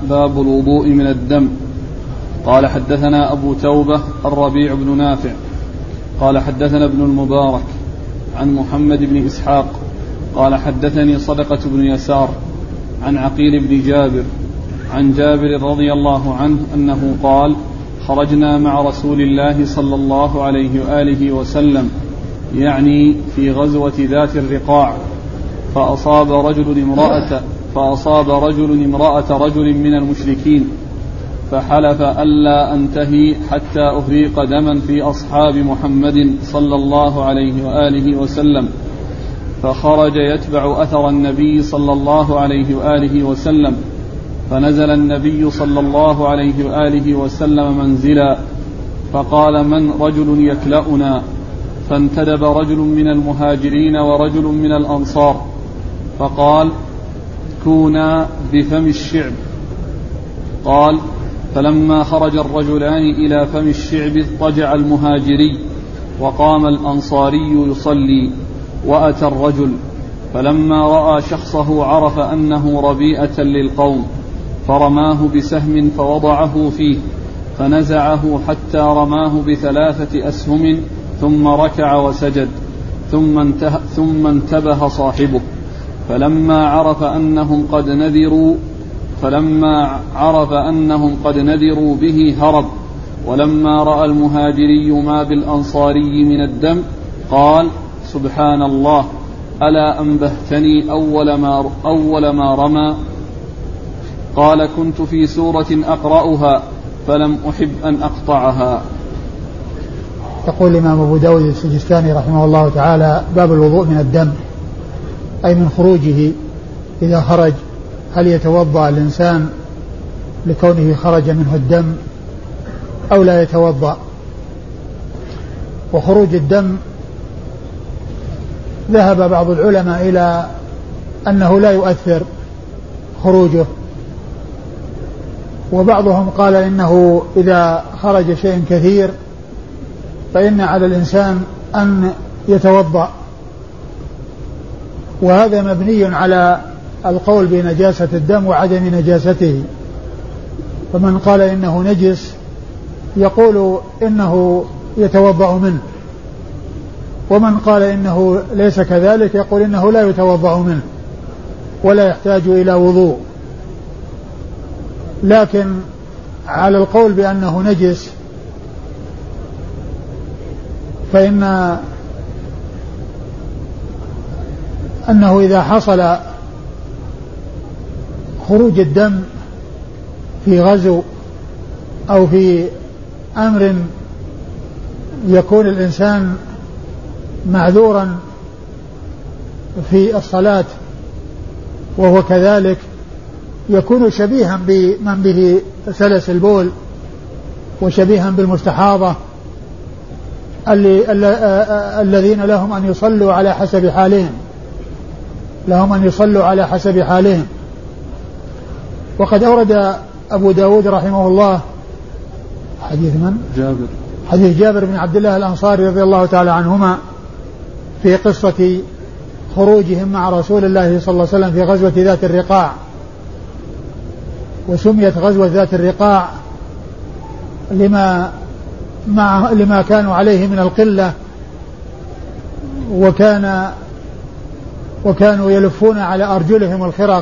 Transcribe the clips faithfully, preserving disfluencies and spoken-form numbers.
باب الوضوء من الدم. قال حدثنا أبو توبة الربيع بن نافع قال حدثنا ابن المبارك عن محمد بن إسحاق قال حدثني صدقة بن يسار عن عقيل بن جابر عن جابر رضي الله عنه أنه قال خرجنا مع رسول الله صلى الله عليه وآله وسلم يعني في غزوة ذات الرقاع فأصاب رجل امرأة فأصاب رجل امرأة رجل من المشركين فحلف ألا أنتهي حتى أهريق دما في أصحاب محمد صلى الله عليه وآله وسلم فخرج يتبع أثر النبي صلى الله عليه وآله وسلم فنزل النبي صلى الله عليه وآله وسلم منزلا فقال من رجل يكلأنا فانتدب رجل من المهاجرين ورجل من الأنصار فقال كونا بفم الشعب. قال فلما خرج الرجلان إلى فم الشعب اضطجع المهاجري وقام الأنصاري يصلي وأتى الرجل فلما رأى شخصه عرف أنه ربيئة للقوم فرماه بسهم فوضعه فيه فنزعه حتى رماه بثلاثة أسهم ثم ركع وسجد ثم, انته ثم انتبه صاحبه فلما عرف أنهم قد نذروا فلما عرف أنهم قد نذروا به هرب ولما رأى المهاجري ما بالأنصاري من الدم قال سبحان الله ألا أنبهتني أول ما, أول ما رمى. قال كنت في سورة أقرأها فلم أحب أن أقطعها. يقول الإمام أبو داود السجستاني رحمه الله تعالى باب الوضوء من الدم أي من خروجه إذا خرج هل يتوضأ الإنسان لكونه خرج منه الدم أو لا يتوضأ. وخروج الدم ذهب بعض العلماء إلى أنه لا يؤثر خروجه وبعضهم قال إنه إذا خرج شيء كثير فإن على الإنسان أن يتوضأ وهذا مبني على القول بنجاسة الدم وعدم نجاسته. فمن قال إنه نجس يقول إنه يتوضأ منه ومن قال إنه ليس كذلك يقول إنه لا يتوضأ منه ولا يحتاج إلى وضوء. لكن على القول بأنه نجس فإن أنه إذا حصل خروج الدم في غزو أو في أمر يكون الإنسان معذورا في الصلاة وهو كذلك يكون شبيها بمن به سلس البول وشبيها بالمستحاضة الذين لهم أن يصلوا على حسب حالهم لهم أن يصلوا على حسب حالهم. وقد أورد أبو داود رحمه الله حديث من؟ جابر حديث جابر بن عبد الله الأنصاري رضي الله تعالى عنهما في قصة خروجهم مع رسول الله صلى الله عليه وسلم في غزوة ذات الرقاع. وسميت غزوة ذات الرقاع لما مع لما كانوا عليه من القلة وكان وكانوا يلفون على أرجلهم الخرق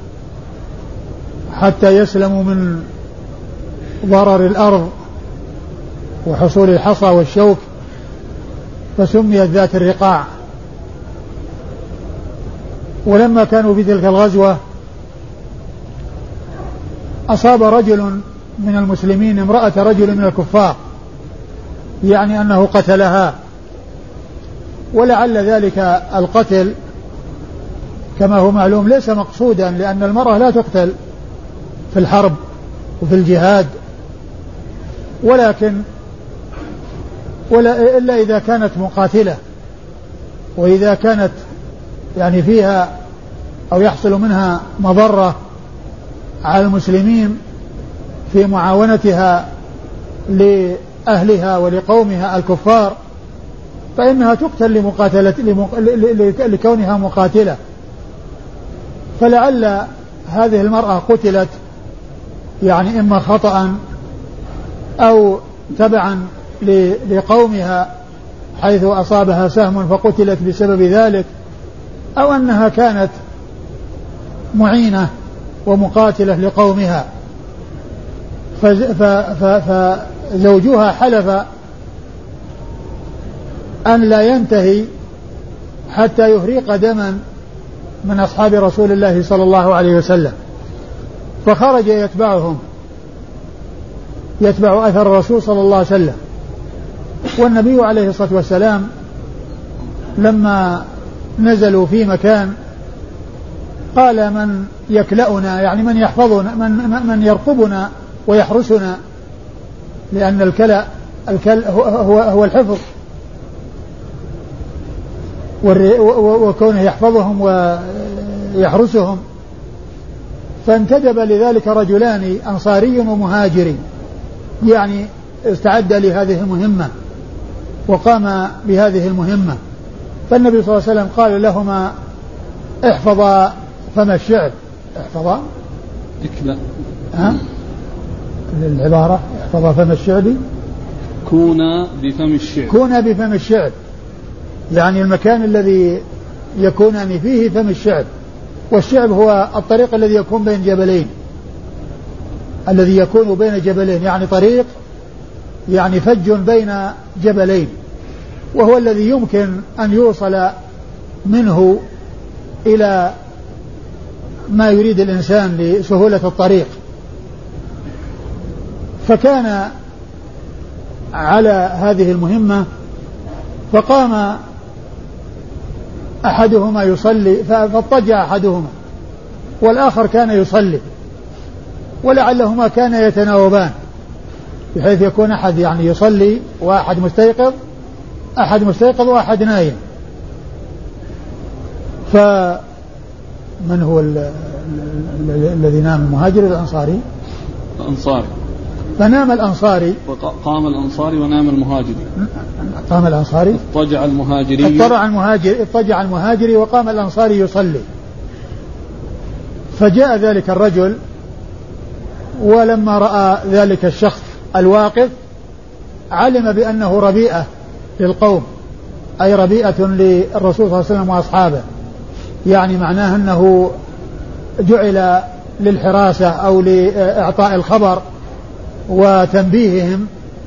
حتى يسلموا من ضرر الأرض وحصول الحصى والشوك فسميت ذات الرقاع. ولما كانوا في تلك الغزوة أصاب رجل من المسلمين امرأة رجل من الكفار يعني أنه قتلها ولعل ذلك القتل كما هو معلوم ليس مقصودا لأن المرأة لا تقتل في الحرب وفي الجهاد ولكن ولا إلا إذا كانت مقاتلة وإذا كانت يعني فيها أو يحصل منها مضرة على المسلمين في معاونتها لأهلها ولقومها الكفار فإنها تقتل لمقاتلة لكونها مقاتلة. فلعل هذه المرأة قتلت يعني إما خطأ أو تبعا لقومها حيث أصابها سهم فقتلت بسبب ذلك، أو أنها كانت معينة ومقاتلة لقومها فزوجها حلف أن لا ينتهي حتى يهريق دما من أصحاب رسول الله صلى الله عليه وسلم، فخرج يتبعهم يتبع أثر الرسول صلى الله عليه وسلم. والنبي عليه الصلاة والسلام لما نزلوا في مكان قال من يكلأنا، يعني من يحفظنا، من, من يرقبنا ويحرسنا، لأن الكلأ الكل هو, هو الحفظ، وكونه يحفظهم ويحرسهم. فانتدب لذلك رجلان أنصاري ومهاجري، يعني استعد لهذه المهمة وقام بهذه المهمة. فالنبي صلى الله عليه وسلم قال لهما احفظا فم الشعب. احفظا اكلا ها العبارة احفظا فم الشعب، كونا بفم الشعب، كونا بفم الشعب، يعني المكان الذي يكونان فيه فم الشعب. والشعب هو الطريق الذي يكون بين جبلين، الذي يكون بين جبلين، يعني طريق يعني فج بين جبلين، وهو الذي يمكن أن يوصل منه إلى ما يريد الإنسان لسهولة الطريق. فكان على هذه المهمة، فقام أحدهما يصلي فاضطجع أحدهما والآخر كان يصلي، ولعلهما كانا يتناوبان بحيث يكون أحد يعني يصلي وأحد مستيقظ، أحد مستيقظ وأحد نايم. فمن هو الذي نام، المهاجر الأنصاري؟ الأنصاري. فنام الأنصاري، قام الأنصاري ونام المهاجري. قام الأنصاري، اضطجع المهاجري، اضطجع المهاجر اضطجع المهاجري وقام الأنصاري يصلي. فجاء ذلك الرجل، ولما رأى ذلك الشخص الواقف علم بأنه ربيئة للقوم، أي ربيئة للرسول صلى الله عليه وسلم وأصحابه، يعني معناه أنه جعل للحراسة أو لإعطاء الخبر وتنبيههم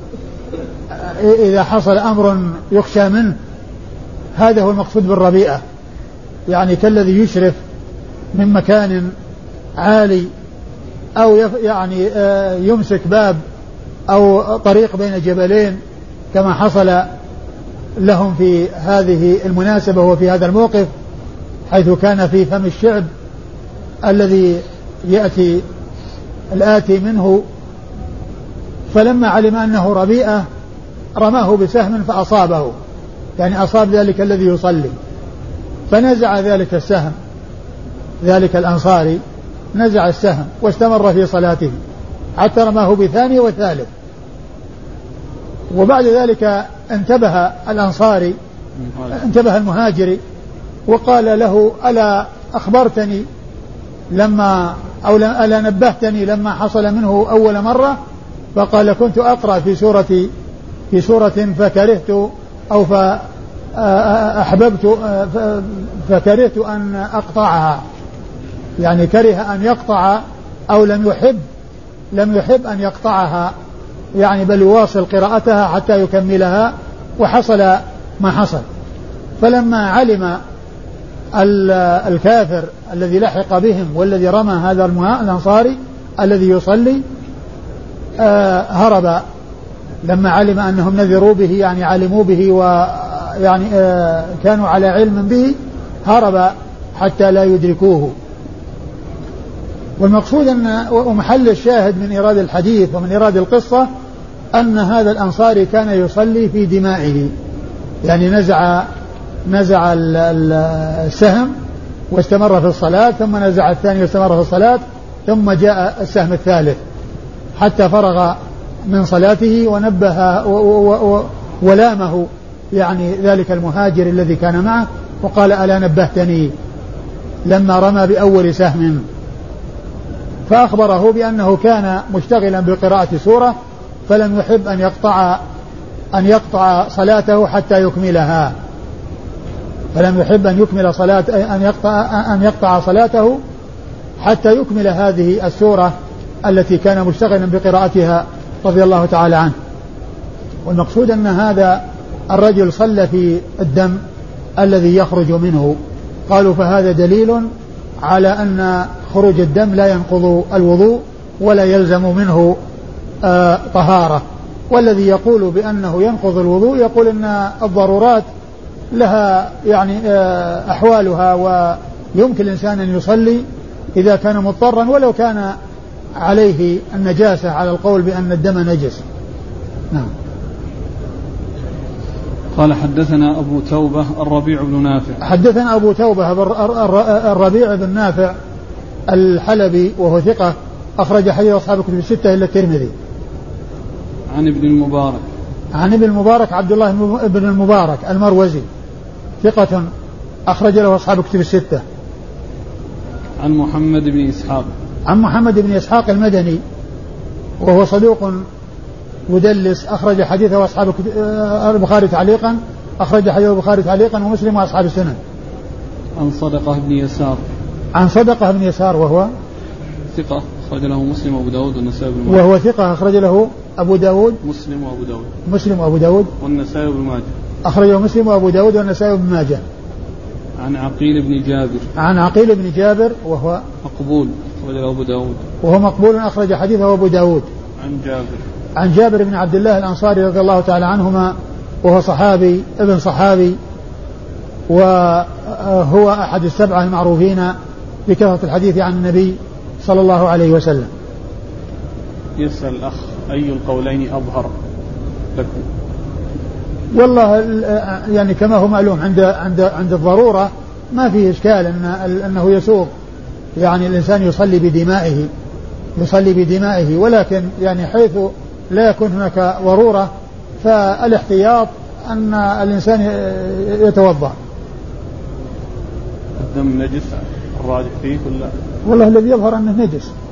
إذا حصل أمر يخشى منه. هذا هو المقصود بالربيئة، يعني كالذي يشرف من مكان عالي أو يعني يمسك باب أو طريق بين جبلين، كما حصل لهم في هذه المناسبة وفي هذا الموقف، حيث كان في فم الشعب الذي يأتي الآتي منه. فلما علم أنه ربيئة رماه بسهم فأصابه، يعني أصاب ذلك الذي يصلي، فنزع ذلك السهم، ذلك الأنصاري نزع السهم واستمر في صلاته حتى رماه بثاني وثالث. وبعد ذلك انتبه الأنصاري، انتبه المهاجري وقال له ألا أخبرتني لما أو ألا نبهتني لما حصل منه أول مرة؟ فقال كنت أقرأ في سورة في سورة فكرهت أو فأحببت فكرهت أن أقطعها، يعني كره أن يقطع أو لم يحب لم يحب أن يقطعها، يعني بل يواصل قراءتها حتى يكملها، وحصل ما حصل. فلما علم الكافر الذي لحق بهم والذي رمى هذا الأنصاري الذي يصلي آه هرب، لما علم أنهم نذروا به يعني علموا به ويعني آه كانوا على علم به، هرب حتى لا يدركوه. والمقصود أن ومحل الشاهد من إيراد الحديث ومن إيراد القصة أن هذا الأنصاري كان يصلي في دمائه، يعني نزع نزع السهم واستمر في الصلاة، ثم نزع الثاني واستمر في الصلاة، ثم جاء السهم الثالث حتى فرغ من صلاته ونبه ولامه يعني ذلك المهاجر الذي كان معه وقال ألا نبهتني لما رمى بأول سهم. فأخبره بأنه كان مشتغلا بقراءة سورة فلم يحب أن يقطع أن يقطع صلاته حتى يكملها فلم يحب أن يكمل صلاة أن يقطع أن يقطع صلاته حتى يكمل هذه السورة التي كان مشتغلا بقراءتها رضي الله تعالى عنه. والمقصود أن هذا الرجل صلى في الدم الذي يخرج منه. قالوا فهذا دليل على أن خروج الدم لا ينقض الوضوء ولا يلزم منه آه طهارة. والذي يقول بأنه ينقض الوضوء يقول أن الضرورات لها يعني آه أحوالها، ويمكن الإنسان أن يصلي إذا كان مضطرا ولو كان عليه النجاسة على القول بأن الدم نجس. نعم. قال حدثنا أبو توبة الربيع بن نافع. حدثنا أبو توبة الربيع بن نافع الحلبي وهو ثقة أخرج حديث أصحاب الكتب الستة إلا الترمذي. عن ابن المبارك. عن ابن المبارك عبد الله بن المبارك المروزي ثقة أخرج له أصحاب الكتب الستة. عن محمد بن إسحاق. عن محمد بن إسحاق المدني وهو صدوق مدلس أخرج حديثه أصحاب البخاري تعليقا أخرج حديثه البخاري تعليقا ومسلم وأصحاب السنن. عن صدقة بن يسار. عن صدقة بن يسار وهو ثقة أخرج له مسلم وأبو داود والنسائي بن ماجه. وهو ثقة أخرج له أبو داود مسلم وأبو داود مسلم وأبو داود والنسائي بن ماجه. أخرجه مسلم وأبو داود والنسائي بن ماجه. عن عقيل بن جابر. عن عقيل بن جابر وهو مقبول أخرج له أبو داود. وهو مقبول أخرج حديثه أبو داود. عن جابر. عن جابر بن عبد الله الأنصاري رضي الله تعالى عنهما وهو صحابي ابن صحابي وهو أحد السبعة المعروفين بكثرة الحديث عن النبي صلى الله عليه وسلم. يسأل الأخ أي القولين أظهر لكم؟ والله يعني كما هو معلوم عند عند عند الضرورة ما فيه إشكال أن أنه يسوق يعني الإنسان يصلي بدمائه يصلي بدمائه ولكن يعني حيث لا يكون هناك ضرورة فالاحتياط أن الإنسان يتوضأ. الدم نجس الراجح فيه ولا؟ والله الذي يظهر أنه نجس.